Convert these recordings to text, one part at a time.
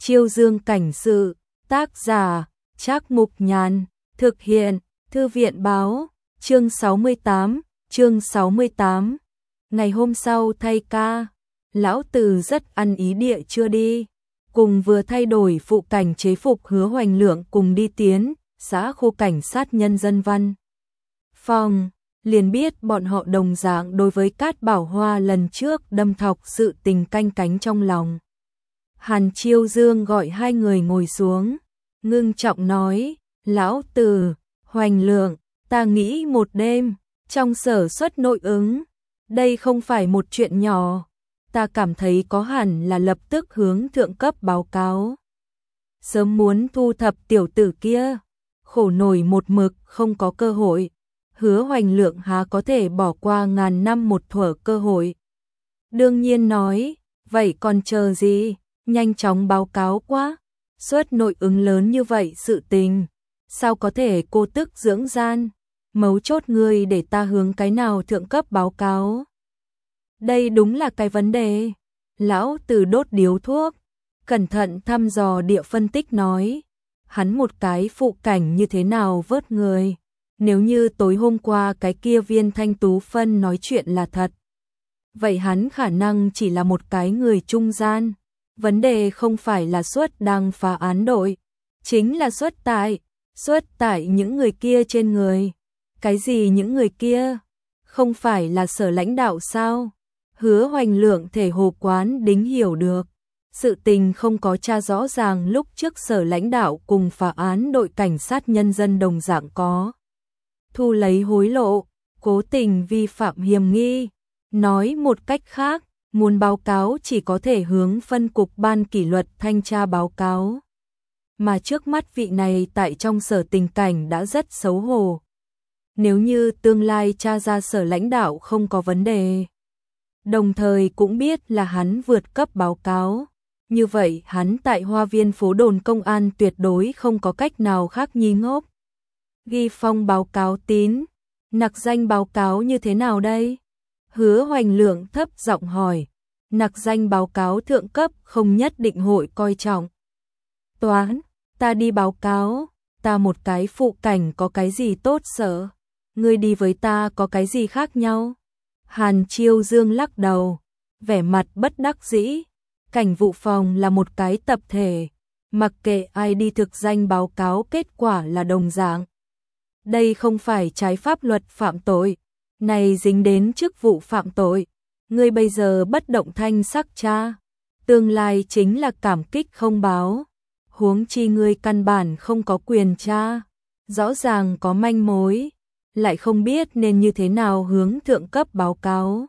Chiêu Dương cảnh sự, tác giả, Trác Mục Nhàn, thực hiện, Thư viện báo, chương 68. Ngày hôm sau thay ca, lão Từ rất ăn ý địa chưa đi, cùng vừa thay đổi phụ cảnh chế phục Hứa Hoành Lượng cùng đi tiến, xã khu cảnh sát nhân dân văn phòng, liền biết bọn họ đồng dạng đối với Cát Bảo Hoa lần trước đâm thọc sự tình canh cánh trong lòng. Hàn Chiêu Dương gọi hai người ngồi xuống, ngưng trọng nói, lão Từ, Hoành Lượng, ta nghĩ một đêm, trong sở xuất nội ứng, đây không phải một chuyện nhỏ, ta cảm thấy có hẳn là lập tức hướng thượng cấp báo cáo. Sớm muốn thu thập tiểu tử kia, khổ nổi một mực không có cơ hội, Hứa Hoành Lượng há có thể bỏ qua ngàn năm một thuở cơ hội. Đương nhiên nói, vậy còn chờ gì, nhanh chóng báo cáo quá, xuất nội ứng lớn như vậy sự tình, sao có thể cô tức dưỡng gian, mấu chốt ngươi để ta hướng cái nào thượng cấp báo cáo. Đây đúng là cái vấn đề. Lão Từ đốt điếu thuốc, cẩn thận thăm dò địa phân tích nói, hắn một cái phụ cảnh như thế nào vớt người, nếu như tối hôm qua cái kia Viên Thanh Tú Phân nói chuyện là thật, vậy hắn khả năng chỉ là một cái người trung gian. Vấn đề không phải là xuất đang phá án đội, chính là xuất tại những người kia trên người. Cái gì những người kia? Không phải là sở lãnh đạo sao? Hứa Hoành Lượng thể hồ quán đính hiểu được. Sự tình không có tra rõ ràng lúc trước sở lãnh đạo cùng phá án đội cảnh sát nhân dân đồng dạng có thu lấy hối lộ, cố tình vi phạm hiểm nghi. Nói một cách khác, muốn báo cáo chỉ có thể hướng phân cục ban kỷ luật thanh tra báo cáo. Mà trước mắt vị này tại trong sở tình cảnh đã rất xấu hổ. Nếu như tương lai tra ra sở lãnh đạo không có vấn đề, đồng thời cũng biết là hắn vượt cấp báo cáo, như vậy hắn tại Hoa Viên phố đồn công an tuyệt đối không có cách nào khác nhi ngốc. Ghi phong báo cáo tín, nặc danh báo cáo như thế nào đây? Hứa Hoành Lượng thấp giọng hỏi, nặc danh báo cáo thượng cấp không nhất định hội coi trọng. Toán, ta đi báo cáo, ta một cái phụ cảnh có cái gì tốt sợ, ngươi đi với ta có cái gì khác nhau? Hàn Chiêu Dương lắc đầu, vẻ mặt bất đắc dĩ, cảnh vụ phòng là một cái tập thể, mặc kệ ai đi thực danh báo cáo kết quả là đồng dạng. Đây không phải trái pháp luật phạm tội, này dính đến chức vụ phạm tội, ngươi bây giờ bất động thanh sắc tra, tương lai chính là cảm kích không báo, huống chi ngươi căn bản không có quyền tra, rõ ràng có manh mối, lại không biết nên như thế nào hướng thượng cấp báo cáo.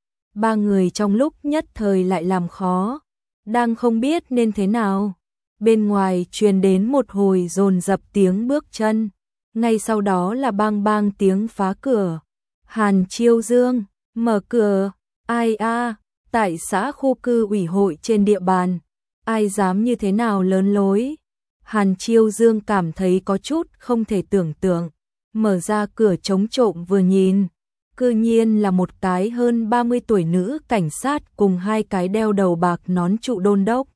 Ba người trong lúc nhất thời lại làm khó, đang không biết nên thế nào. Bên ngoài truyền đến một hồi dồn dập tiếng bước chân, ngay sau đó là bang bang tiếng phá cửa. Hàn Chiêu Dương, mở cửa, ai a, tại xã khu cư ủy hội trên địa bàn, ai dám như thế nào lớn lối. Hàn Chiêu Dương cảm thấy có chút không thể tưởng tượng, mở ra cửa chống trộm vừa nhìn, cư nhiên là một cái hơn 30 tuổi nữ cảnh sát cùng hai cái đeo đầu bạc nón trụ đôn đốc.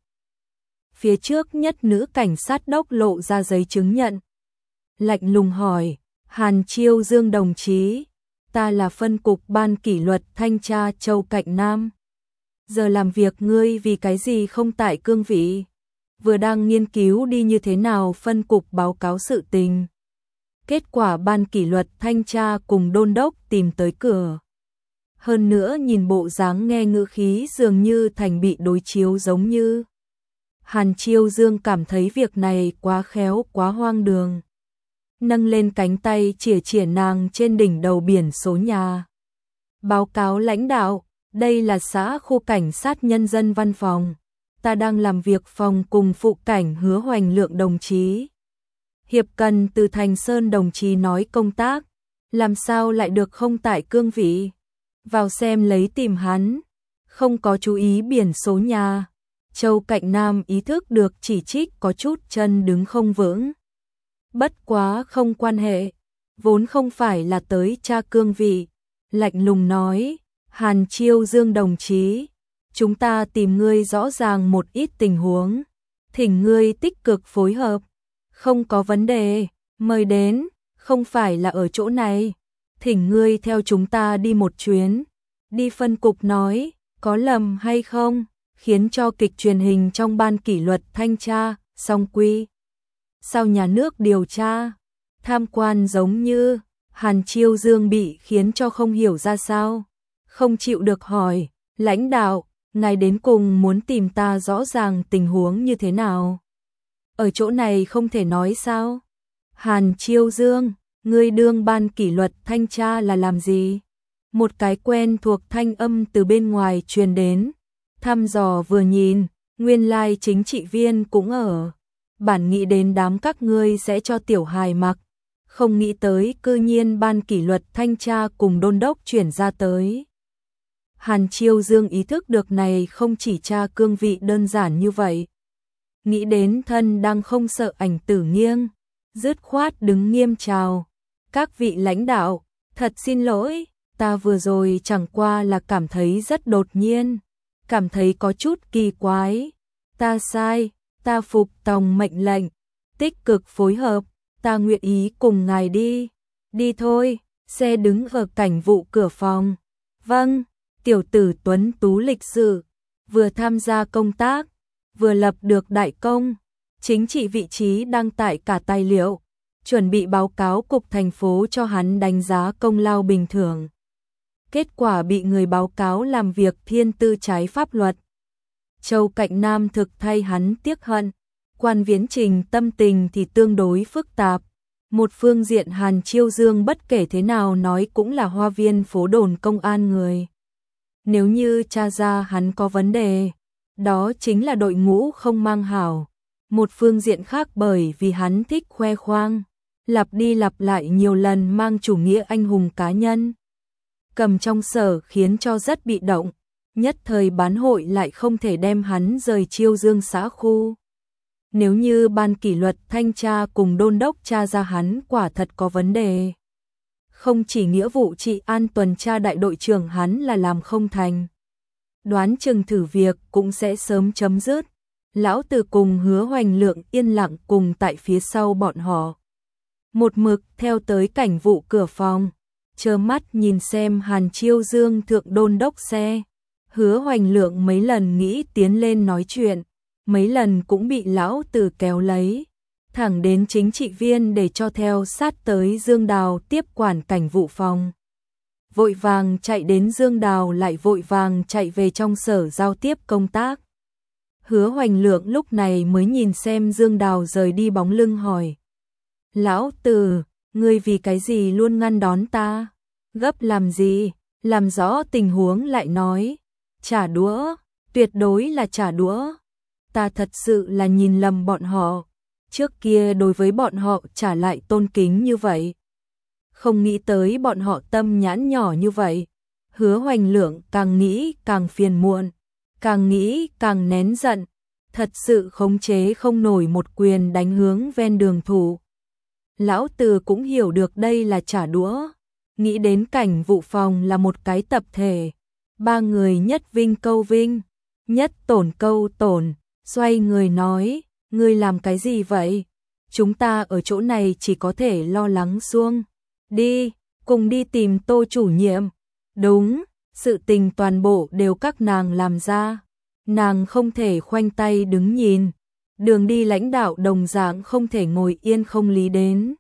Phía trước nhất nữ cảnh sát đốc lộ ra giấy chứng nhận, lạnh lùng hỏi, Hàn Chiêu Dương đồng chí, ta là phân cục ban kỷ luật thanh tra Châu Cạnh Nam. Giờ làm việc ngươi vì cái gì không tại cương vị? Vừa đang nghiên cứu đi như thế nào phân cục báo cáo sự tình. Kết quả ban kỷ luật thanh tra cùng đôn đốc tìm tới cửa. Hơn nữa nhìn bộ dáng nghe ngữ khí dường như thành bị đối chiếu giống như. Hàn Chiêu Dương cảm thấy việc này quá khéo quá hoang đường. Nâng lên cánh tay chỉa nàng trên đỉnh đầu biển số nhà. Báo cáo lãnh đạo, đây là xã khu cảnh sát nhân dân văn phòng. Ta đang làm việc phòng cùng phụ cảnh Hứa Hoành Lượng đồng chí. Hiệp cần từ Thành Sơn đồng chí nói công tác, làm sao lại được không tại cương vị. Vào xem lấy tìm hắn, không có chú ý biển số nhà. Châu Cạnh Nam ý thức được chỉ trích có chút chân đứng không vững. Bất quá không quan hệ, vốn không phải là tới tra cương vị, lạnh lùng nói, Hàn Chiêu Dương đồng chí, chúng ta tìm ngươi rõ ràng một ít tình huống, thỉnh ngươi tích cực phối hợp. Không có vấn đề, mời đến, không phải là ở chỗ này. Thỉnh ngươi theo chúng ta đi một chuyến. Đi phân cục nói, có lầm hay không, khiến cho kịch truyền hình trong ban kỷ luật thanh tra, song quy. Sau nhà nước điều tra, tham quan giống như, Hàn Chiêu Dương bị khiến cho không hiểu ra sao. Không chịu được hỏi, lãnh đạo, ngài đến cùng muốn tìm ta rõ ràng tình huống như thế nào? Ở chỗ này không thể nói sao? Hàn Chiêu Dương, ngươi đương ban kỷ luật thanh tra là làm gì? Một cái quen thuộc thanh âm từ bên ngoài truyền đến, thăm dò vừa nhìn, nguyên lai chính trị viên cũng ở. Bản nghĩ đến đám các ngươi sẽ cho tiểu hài mặc, không nghĩ tới cư nhiên ban kỷ luật thanh tra cùng đôn đốc chuyển ra tới. Hàn Chiêu Dương ý thức được này không chỉ tra cương vị đơn giản như vậy. Nghĩ đến thân đang không sợ ảnh tử nghiêng, dứt khoát đứng nghiêm chào. Các vị lãnh đạo, thật xin lỗi, ta vừa rồi chẳng qua là cảm thấy rất đột nhiên, cảm thấy có chút kỳ quái. Ta sai, ta phục tòng mệnh lệnh, tích cực phối hợp, ta nguyện ý cùng ngài đi. Đi thôi, xe đứng ở cảnh vụ cửa phòng. Vâng, tiểu tử tuấn tú lịch sự, vừa tham gia công tác, vừa lập được đại công, chính trị vị trí đăng tải cả tài liệu, chuẩn bị báo cáo cục thành phố cho hắn đánh giá công lao bình thường. Kết quả bị người báo cáo làm việc thiên tư trái pháp luật. Châu Cạnh Nam thực thay hắn tiếc hận, Quan Viễn Trình tâm tình thì tương đối phức tạp. Một phương diện Hàn Chiêu Dương bất kể thế nào nói cũng là hoa viên phố đồn công an người. Nếu như tra ra hắn có vấn đề, đó chính là đội ngũ không mang hảo. Một phương diện khác bởi vì hắn thích khoe khoang, lặp đi lặp lại nhiều lần mang chủ nghĩa anh hùng cá nhân. Cầm trong sở khiến cho rất bị động, nhất thời bán hội lại không thể đem hắn rời Chiêu Dương xã khu. Nếu như ban kỷ luật thanh tra cùng đôn đốc tra ra hắn quả thật có vấn đề, không chỉ nghĩa vụ trị an tuần tra đại đội trưởng hắn là làm không thành, đoán chừng thử việc cũng sẽ sớm chấm dứt. Lão Từ cùng Hứa Hoành Lượng yên lặng cùng tại phía sau bọn họ, một mực theo tới cảnh vụ cửa phòng, trơ mắt nhìn xem Hàn Chiêu Dương thượng đôn đốc xe. Hứa Hoành Lượng mấy lần nghĩ tiến lên nói chuyện, mấy lần cũng bị lão Từ kéo lấy, thẳng đến chính trị viên để cho theo sát tới Dương Đào tiếp quản cảnh vụ phòng. Vội vàng chạy đến Dương Đào lại vội vàng chạy về trong sở giao tiếp công tác. Hứa Hoành Lượng lúc này mới nhìn xem Dương Đào rời đi bóng lưng hỏi. Lão Từ, ngươi vì cái gì luôn ngăn đón ta? Gấp làm gì? Làm rõ tình huống lại nói. Trả đũa, tuyệt đối là trả đũa. Ta thật sự là nhìn lầm bọn họ. Trước kia đối với bọn họ trả lại tôn kính như vậy. Không nghĩ tới bọn họ tâm nhãn nhỏ như vậy. Hứa Hoành Lượng càng nghĩ càng phiền muộn, càng nghĩ càng nén giận, thật sự khống chế không nổi một quyền đánh hướng ven đường thủ. Lão Từ cũng hiểu được đây là trả đũa, nghĩ đến cảnh vụ phòng là một cái tập thể, ba người nhất vinh câu vinh, nhất tổn câu tổn, xoay người nói, ngươi làm cái gì vậy? Chúng ta ở chỗ này chỉ có thể lo lắng xuông. Đi, cùng đi tìm Tô chủ nhiệm. Đúng, sự tình toàn bộ đều các nàng làm ra. Nàng không thể khoanh tay đứng nhìn. Đường đi lãnh đạo đồng dạng không thể ngồi yên không lý đến.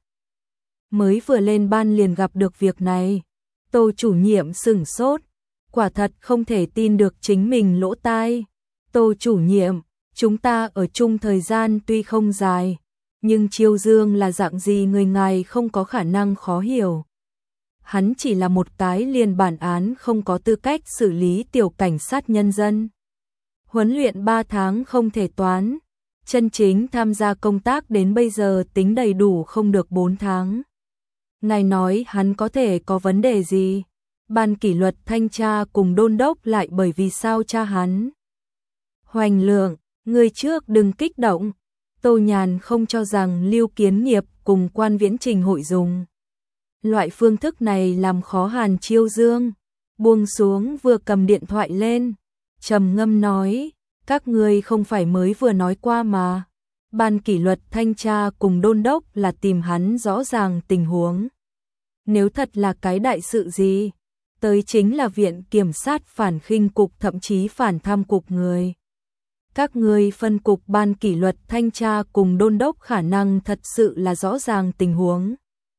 Mới vừa lên ban liền gặp được việc này. Tô chủ nhiệm sửng sốt. Quả thật không thể tin được chính mình lỗ tai. Tô chủ nhiệm, chúng ta ở chung thời gian tuy không dài, nhưng Chiêu Dương là dạng gì người ngài không có khả năng khó hiểu. Hắn chỉ là một cái liền bản án không có tư cách xử lý tiểu cảnh sát nhân dân. Huấn luyện 3 tháng không thể toán, chân chính tham gia công tác đến bây giờ tính đầy đủ không được 4 tháng. Ngài nói hắn có thể có vấn đề gì? Ban kỷ luật thanh tra cùng đôn đốc lại bởi vì sao tra hắn? Hoành Lượng, người trước đừng kích động. Tô Nhàn không cho rằng Lưu Kiến Nghiệp cùng Quan Viễn Trình hội dùng loại phương thức này làm khó Hàn Chiêu Dương. Buông xuống vừa cầm điện thoại lên, trầm ngâm nói, Các ngươi không phải mới vừa nói qua mà. Ban kỷ luật thanh tra cùng đôn đốc là tìm hắn rõ ràng tình huống. Nếu thật là cái đại sự gì, tới chính là viện kiểm sát phản khinh cục thậm chí phản tham cục người. Các ngươi phân cục ban kỷ luật thanh tra cùng đôn đốc khả năng thật sự là rõ ràng tình huống.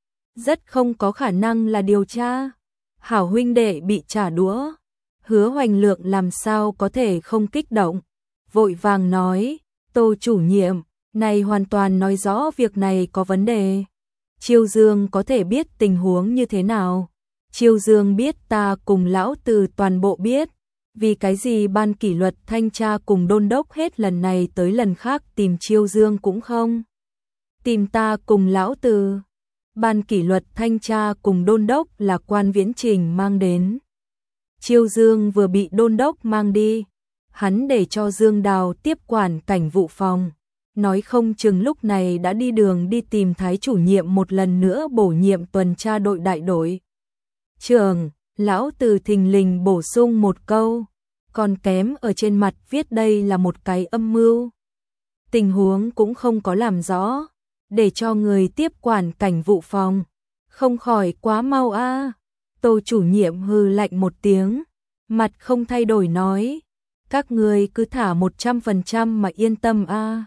Rất không có khả năng là điều tra. Hảo huynh đệ bị trả đũa. Hứa Hoành Lượng làm sao có thể không kích động. Vội vàng nói, Tô chủ nhiệm, này hoàn toàn nói rõ việc này có vấn đề. Chiêu Dương có thể biết tình huống như thế nào. Chiêu Dương biết, ta cùng lão Từ toàn bộ biết. Vì cái gì ban kỷ luật thanh tra cùng đôn đốc hết lần này tới lần khác tìm Chiêu Dương cũng không tìm ta cùng lão Từ. Ban kỷ luật thanh tra cùng đôn đốc là Quan Viễn Trình mang đến. Chiêu Dương vừa bị đôn đốc mang đi, hắn để cho Dương Đào tiếp quản cảnh vụ phòng, nói không chừng lúc này đã đi đường đi tìm Thái chủ nhiệm một lần nữa bổ nhiệm tuần tra đội đại đội trưởng. Lão Từ thình lình bổ sung một câu, còn kém ở trên mặt viết đây là một cái âm mưu. Tình huống cũng không có làm rõ, để cho người tiếp quản cảnh vụ phòng, không khỏi quá mau a. Tô chủ nhiệm hừ lạnh một tiếng, mặt không thay đổi nói, các người cứ thả 100% mà yên tâm a.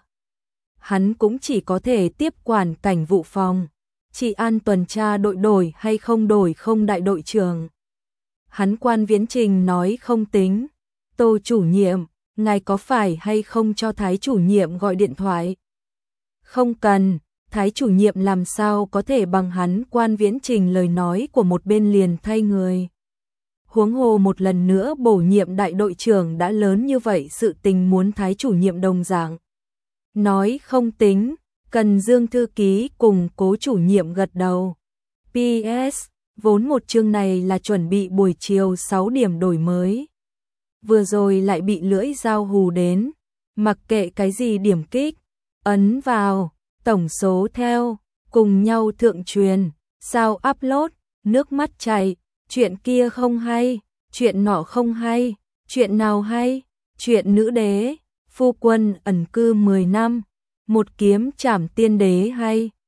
Hắn cũng chỉ có thể tiếp quản cảnh vụ phòng, chỉ an tuần tra đội đổi hay không đổi không đại đội trưởng. Hắn Quan Viễn Trình nói không tính. Tô chủ nhiệm, ngài có phải hay không cho Thái chủ nhiệm gọi điện thoại? Không cần, Thái chủ nhiệm làm sao có thể bằng hắn Quan Viễn Trình lời nói của một bên liền thay người. Huống hồ một lần nữa bổ nhiệm đại đội trưởng đã lớn như vậy, sự tình muốn Thái chủ nhiệm đồng dạng. Nói không tính, cần Dương thư ký cùng Cố chủ nhiệm gật đầu. PS, vốn một chương này là chuẩn bị buổi chiều 6 điểm đổi mới. Vừa rồi lại bị lưỡi dao hù đến, mặc kệ cái gì điểm kích, ấn vào, tổng số theo, cùng nhau thượng truyền, sao upload, nước mắt chảy, chuyện kia không hay, chuyện nọ không hay, chuyện nào hay, chuyện nữ đế, phu quân ẩn cư 10 năm, một kiếm trảm tiên đế hay.